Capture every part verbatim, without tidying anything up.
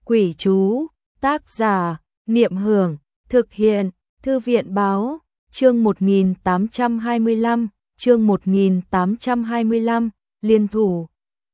Quỷ chú, tác giả, Niệm Hưởng, thực hiện, Thư viện báo, chương một nghìn tám trăm hai mươi lăm, chương một nghìn tám trăm hai mươi lăm, liên thủ.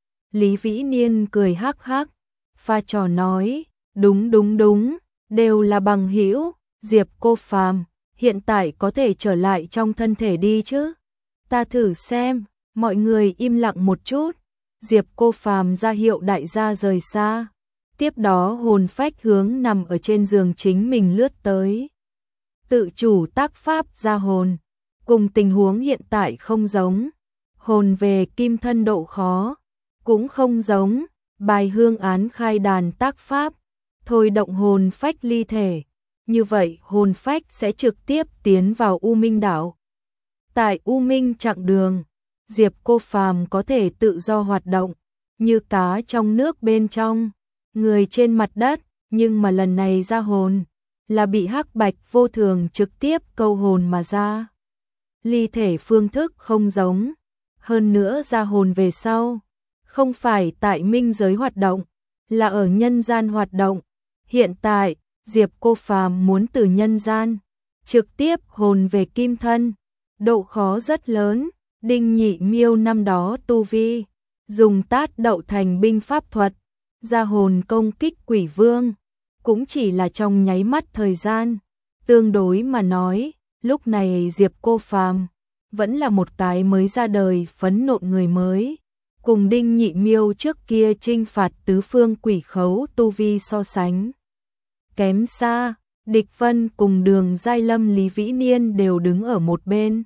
Lý Vĩ Niên cười hắc hắc, pha trò nói, đúng đúng đúng, đều là bằng hữu, Diệp Cô Phàm, hiện tại có thể trở lại trong thân thể đi chứ? Ta thử xem, mọi người im lặng một chút, Diệp Cô Phàm ra hiệu đại gia rời xa. Tiếp đó hồn phách hướng nằm ở trên giường chính mình lướt tới. Tự chủ tác pháp ra hồn, cùng tình huống hiện tại không giống. Hồn về kim thân độ khó, cũng không giống. Bài hương án khai đàn tác pháp, thôi động hồn phách ly thể. Như vậy hồn phách sẽ trực tiếp tiến vào U Minh đảo. Tại U Minh chặng đường, Diệp Cô Phàm có thể tự do hoạt động, như cá trong nước bên trong. Người trên mặt đất, nhưng mà lần này ra hồn, là bị hắc bạch vô thường trực tiếp câu hồn mà ra. Ly thể phương thức không giống, hơn nữa ra hồn về sau, không phải tại minh giới hoạt động, là ở nhân gian hoạt động. Hiện tại, Diệp Cô Phàm muốn từ nhân gian, trực tiếp hồn về kim thân, độ khó rất lớn. Đinh Nhị Miêu năm đó tu vi, dùng tát đậu thành binh pháp thuật, ra hồn công kích quỷ vương, cũng chỉ là trong nháy mắt thời gian. Tương đối mà nói, lúc này Diệp Cô Phàm vẫn là một cái mới ra đời phấn nộn người mới, cùng Đinh Nhị Miêu trước kia chinh phạt tứ phương quỷ khấu tu vi so sánh kém xa. Địch Vân cùng Đường Giai Lâm, Lý Vĩ Niên đều đứng ở một bên,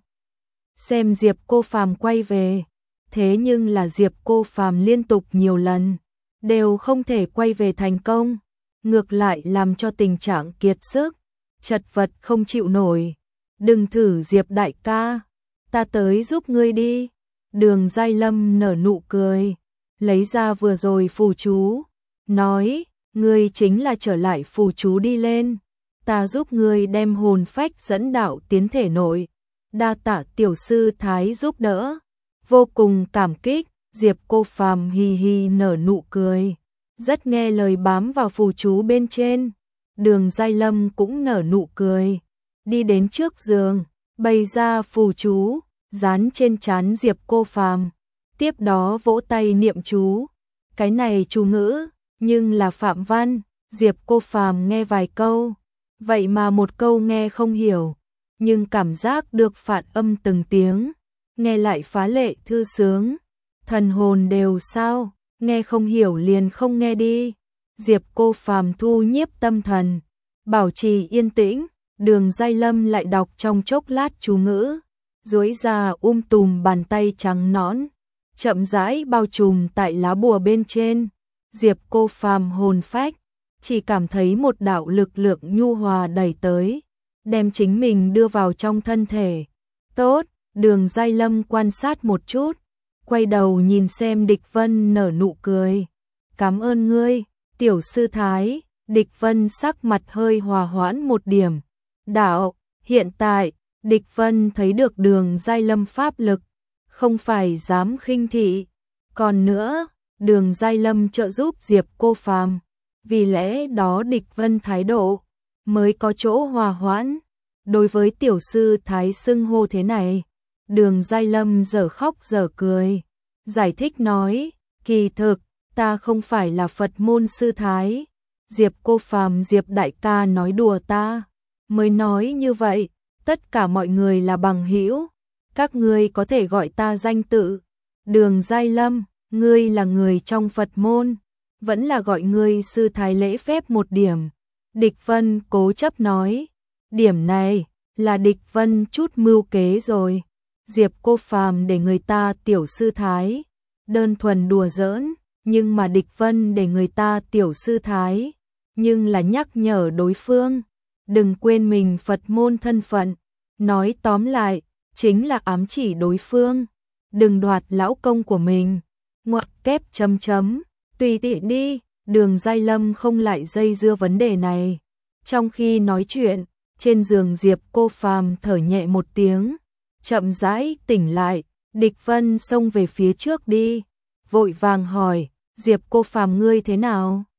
xem Diệp Cô Phàm quay về. Thế nhưng là Diệp Cô Phàm liên tục nhiều lần đều không thể quay về thành công, ngược lại làm cho tình trạng kiệt sức, chật vật không chịu nổi. Đừng thử Diệp đại ca, ta tới giúp ngươi đi. Đường Giai Lâm nở nụ cười, lấy ra vừa rồi phù chú, nói, ngươi chính là trở lại phù chú đi lên, ta giúp ngươi đem hồn phách dẫn đạo tiến thể nội. Đa tạ tiểu sư thái giúp đỡ, vô cùng cảm kích. Diệp Cô Phàm hì hì nở nụ cười, rất nghe lời bám vào phù chú bên trên. Đường Giai Lâm cũng nở nụ cười, đi đến trước giường, bày ra phù chú, dán trên trán Diệp Cô Phàm, tiếp đó vỗ tay niệm chú. Cái này chú ngữ, nhưng là phạm văn, Diệp Cô Phàm nghe vài câu, vậy mà một câu nghe không hiểu, nhưng cảm giác được phản âm từng tiếng, nghe lại phá lệ thư sướng. Thần hồn đều sao, nghe không hiểu liền không nghe đi. Diệp Cô Phàm thu nhiếp tâm thần, bảo trì yên tĩnh. Đường Giai Lâm lại đọc trong chốc lát chú ngữ, duỗi ra um tùm bàn tay trắng nõn, chậm rãi bao trùm tại lá bùa bên trên. Diệp Cô Phàm hồn phách chỉ cảm thấy một đạo lực lượng nhu hòa đẩy tới, đem chính mình đưa vào trong thân thể. Tốt. Đường Giai Lâm quan sát một chút, quay đầu nhìn xem Địch Vân, nở nụ cười. Cảm ơn ngươi, tiểu sư thái. Địch Vân sắc mặt hơi hòa hoãn một điểm. Đạo, hiện tại, Địch Vân thấy được Đường Giai Lâm pháp lực, không phải dám khinh thị. Còn nữa, Đường Giai Lâm trợ giúp Diệp Cô Phàm, vì lẽ đó Địch Vân thái độ mới có chỗ hòa hoãn. Đối với tiểu sư thái xưng hô thế này, Đường Giai Lâm dở khóc dở cười, giải thích nói, kỳ thực, ta không phải là Phật môn sư thái. Diệp Cô Phàm, Diệp đại ca nói đùa ta, mới nói như vậy, tất cả mọi người là bằng hữu, các ngươi có thể gọi ta danh tự. Đường Giai Lâm, ngươi là người trong Phật môn, vẫn là gọi ngươi sư thái lễ phép một điểm. Địch Vân cố chấp nói, điểm này là Địch Vân chút mưu kế rồi. Diệp Cô Phàm để người ta tiểu sư thái, đơn thuần đùa giỡn, nhưng mà Địch Vân để người ta tiểu sư thái, nhưng là nhắc nhở đối phương, đừng quên mình Phật môn thân phận. Nói tóm lại, chính là ám chỉ đối phương, đừng đoạt lão công của mình. Ngoặc kép chấm chấm, tùy tiện đi. Đường Giai Lâm không lại dây dưa vấn đề này. Trong khi nói chuyện, trên giường Diệp Cô Phàm thở nhẹ một tiếng, chậm rãi tỉnh lại. Địch Vân xông về phía trước đi, vội vàng hỏi, Diệp Cô Phàm ngươi thế nào?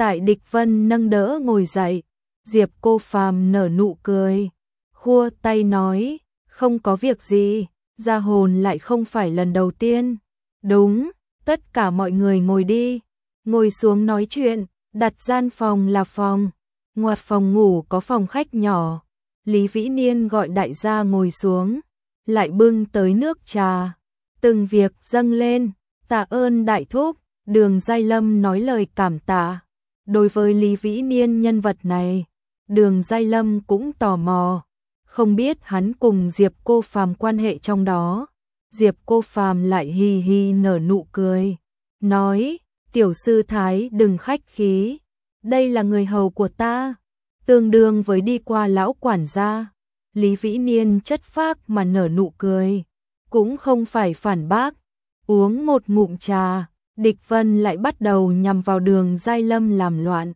Tại Địch Vân nâng đỡ ngồi dậy, Diệp Cô Phàm nở nụ cười, khua tay nói, không có việc gì, ra hồn lại không phải lần đầu tiên. Đúng, tất cả mọi người ngồi đi, ngồi xuống nói chuyện, đặt gian phòng là phòng. Ngoặt phòng ngủ có phòng khách nhỏ, Lý Vĩ Niên gọi đại gia ngồi xuống, lại bưng tới nước trà, từng việc dâng lên, tạ ơn đại thúc, Đường Giai Lâm nói lời cảm tạ. Đối với Lý Vĩ Niên nhân vật này, Đường Giai Lâm cũng tò mò, không biết hắn cùng Diệp Cô Phàm quan hệ trong đó. Diệp Cô Phàm lại hì hì nở nụ cười, nói, tiểu sư thái đừng khách khí, đây là người hầu của ta, tương đương với đi qua lão quản gia. Lý Vĩ Niên chất phác mà nở nụ cười, cũng không phải phản bác, uống một ngụm trà, Địch Vân lại bắt đầu nhằm vào Đường Giai Lâm làm loạn.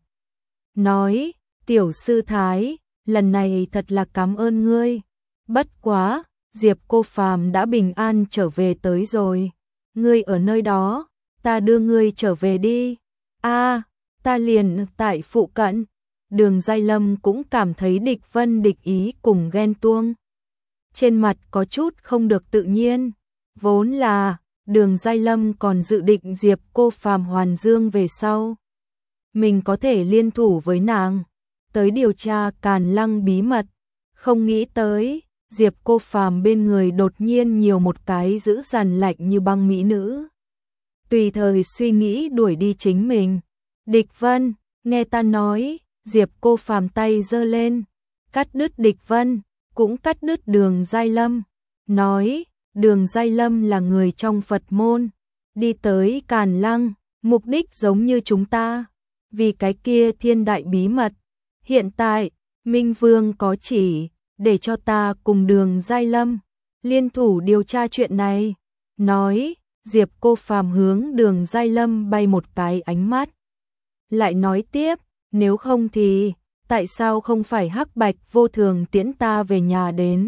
Nói, tiểu sư thái, lần này thật là cảm ơn ngươi, bất quá, Diệp Cô Phàm đã bình an trở về tới rồi, ngươi ở nơi đó, ta đưa ngươi trở về đi. A, ta liền tại phụ cận. Đường Giai Lâm cũng cảm thấy Địch Vân địch ý cùng ghen tuông. Trên mặt có chút không được tự nhiên, vốn là Đường Giai Lâm còn dự định Diệp Cô Phàm hoàn dương về sau, mình có thể liên thủ với nàng, tới điều tra Càn Lăng bí mật, không nghĩ tới, Diệp Cô Phàm bên người đột nhiên nhiều một cái giữ dằn lạnh như băng mỹ nữ. Tùy thời suy nghĩ đuổi đi chính mình. Địch Vân, nghe ta nói, Diệp Cô Phàm tay giơ lên, cắt đứt Địch Vân, cũng cắt đứt Đường Giai Lâm, nói, Đường Giai Lâm là người trong Phật môn, đi tới Càn Lăng, mục đích giống như chúng ta, vì cái kia thiên đại bí mật. Hiện tại, Minh Vương có chỉ, để cho ta cùng Đường Giai Lâm liên thủ điều tra chuyện này. Nói, Diệp Cô Phàm hướng Đường Giai Lâm bay một cái ánh mắt. Lại nói tiếp, nếu không thì, tại sao không phải Hắc Bạch Vô Thường tiễn ta về nhà đến,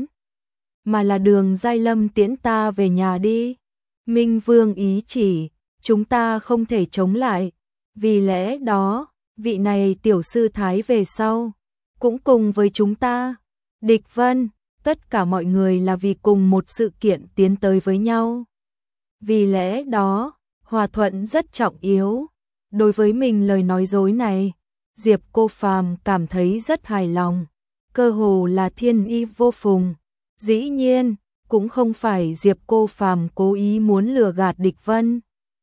mà là Đường Giai Lâm tiễn ta về nhà đi. Minh Vương ý chỉ, chúng ta không thể chống lại, vì lẽ đó, vị này tiểu sư thái về sau, cũng cùng với chúng ta. Địch Vân, tất cả mọi người là vì cùng một sự kiện tiến tới với nhau. Vì lẽ đó, hòa thuận rất trọng yếu. Đối với mình lời nói dối này, Diệp Cô Phàm cảm thấy rất hài lòng, cơ hồ là thiên y vô phùng. Dĩ nhiên, cũng không phải Diệp Cô Phàm cố ý muốn lừa gạt Địch Vân,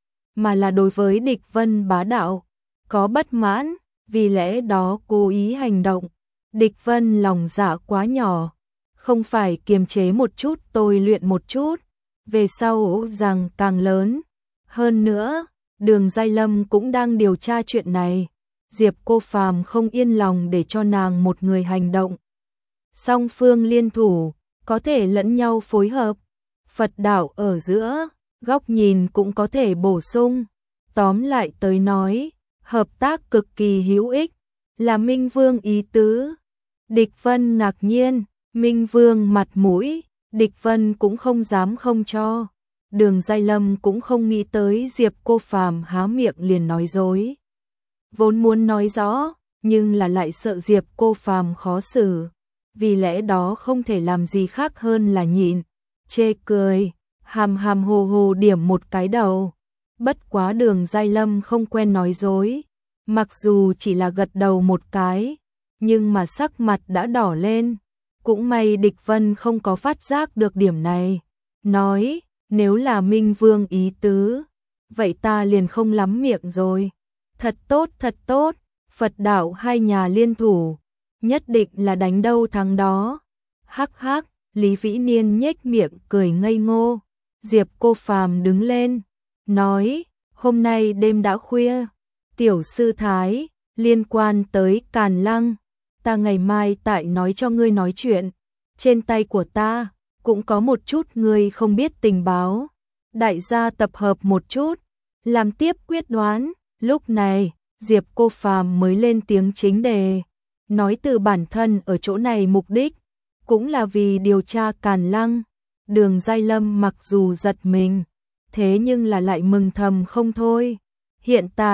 mà là đối với Địch Vân bá đạo có bất mãn, vì lẽ đó cố ý hành động. Địch Vân lòng dạ quá nhỏ, không phải kiềm chế một chút tôi luyện một chút, về sau rằng càng lớn. Hơn nữa, Đường Giai Lâm cũng đang điều tra chuyện này, Diệp Cô Phàm không yên lòng để cho nàng một người hành động. Song phương liên thủ, có thể lẫn nhau phối hợp, Phật đạo ở giữa, góc nhìn cũng có thể bổ sung. Tóm lại tới nói, hợp tác cực kỳ hữu ích, là Minh Vương ý tứ. Địch Vân ngạc nhiên, Minh Vương mặt mũi, Địch Vân cũng không dám không cho. Đường Giai Lâm cũng không nghĩ tới Diệp Cô Phàm há miệng liền nói dối. Vốn muốn nói rõ, nhưng là lại sợ Diệp Cô Phàm khó xử, vì lẽ đó không thể làm gì khác hơn là nhịn, chê cười, hàm hàm hồ hồ điểm một cái đầu. Bất quá Đường Giai Lâm không quen nói dối, mặc dù chỉ là gật đầu một cái, nhưng mà sắc mặt đã đỏ lên. Cũng may Địch Vân không có phát giác được điểm này, nói, nếu là Minh Vương ý tứ, vậy ta liền không lắm miệng rồi. Thật tốt, thật tốt, Phật đạo hai nhà liên thủ, nhất định là đánh đâu thắng đó. Hắc hắc, Lý Vĩ Niên nhếch miệng cười ngây ngô. Diệp Cô Phàm đứng lên, nói, hôm nay đêm đã khuya, tiểu sư thái, liên quan tới Càn Lăng, ta ngày mai tại nói cho ngươi nói chuyện. Trên tay của ta cũng có một chút ngươi không biết tình báo, đại gia tập hợp một chút, làm tiếp quyết đoán. Lúc này, Diệp Cô Phàm mới lên tiếng chính đề, nói từ bản thân ở chỗ này mục đích, cũng là vì điều tra Càn Lăng. Đường Giai Lâm mặc dù giật mình, thế nhưng là lại mừng thầm không thôi. Hiện tại,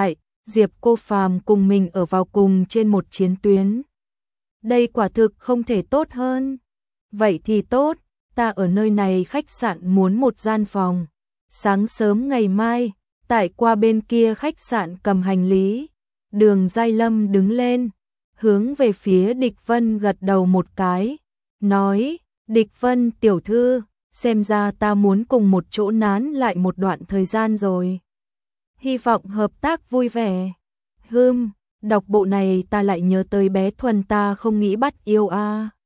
Diệp Cô Phàm cùng mình ở vào cùng trên một chiến tuyến. Đây quả thực không thể tốt hơn. Vậy thì tốt, ta ở nơi này khách sạn muốn một gian phòng. Sáng sớm ngày mai, tại qua bên kia khách sạn cầm hành lý. Đường Giai Lâm đứng lên, hướng về phía Địch Vân gật đầu một cái, nói, Địch Vân tiểu thư, xem ra ta muốn cùng một chỗ nán lại một đoạn thời gian rồi. Hy vọng hợp tác vui vẻ. Hừm, đọc bộ này ta lại nhớ tới bé Thuần ta không nghĩ bắt yêu a. À.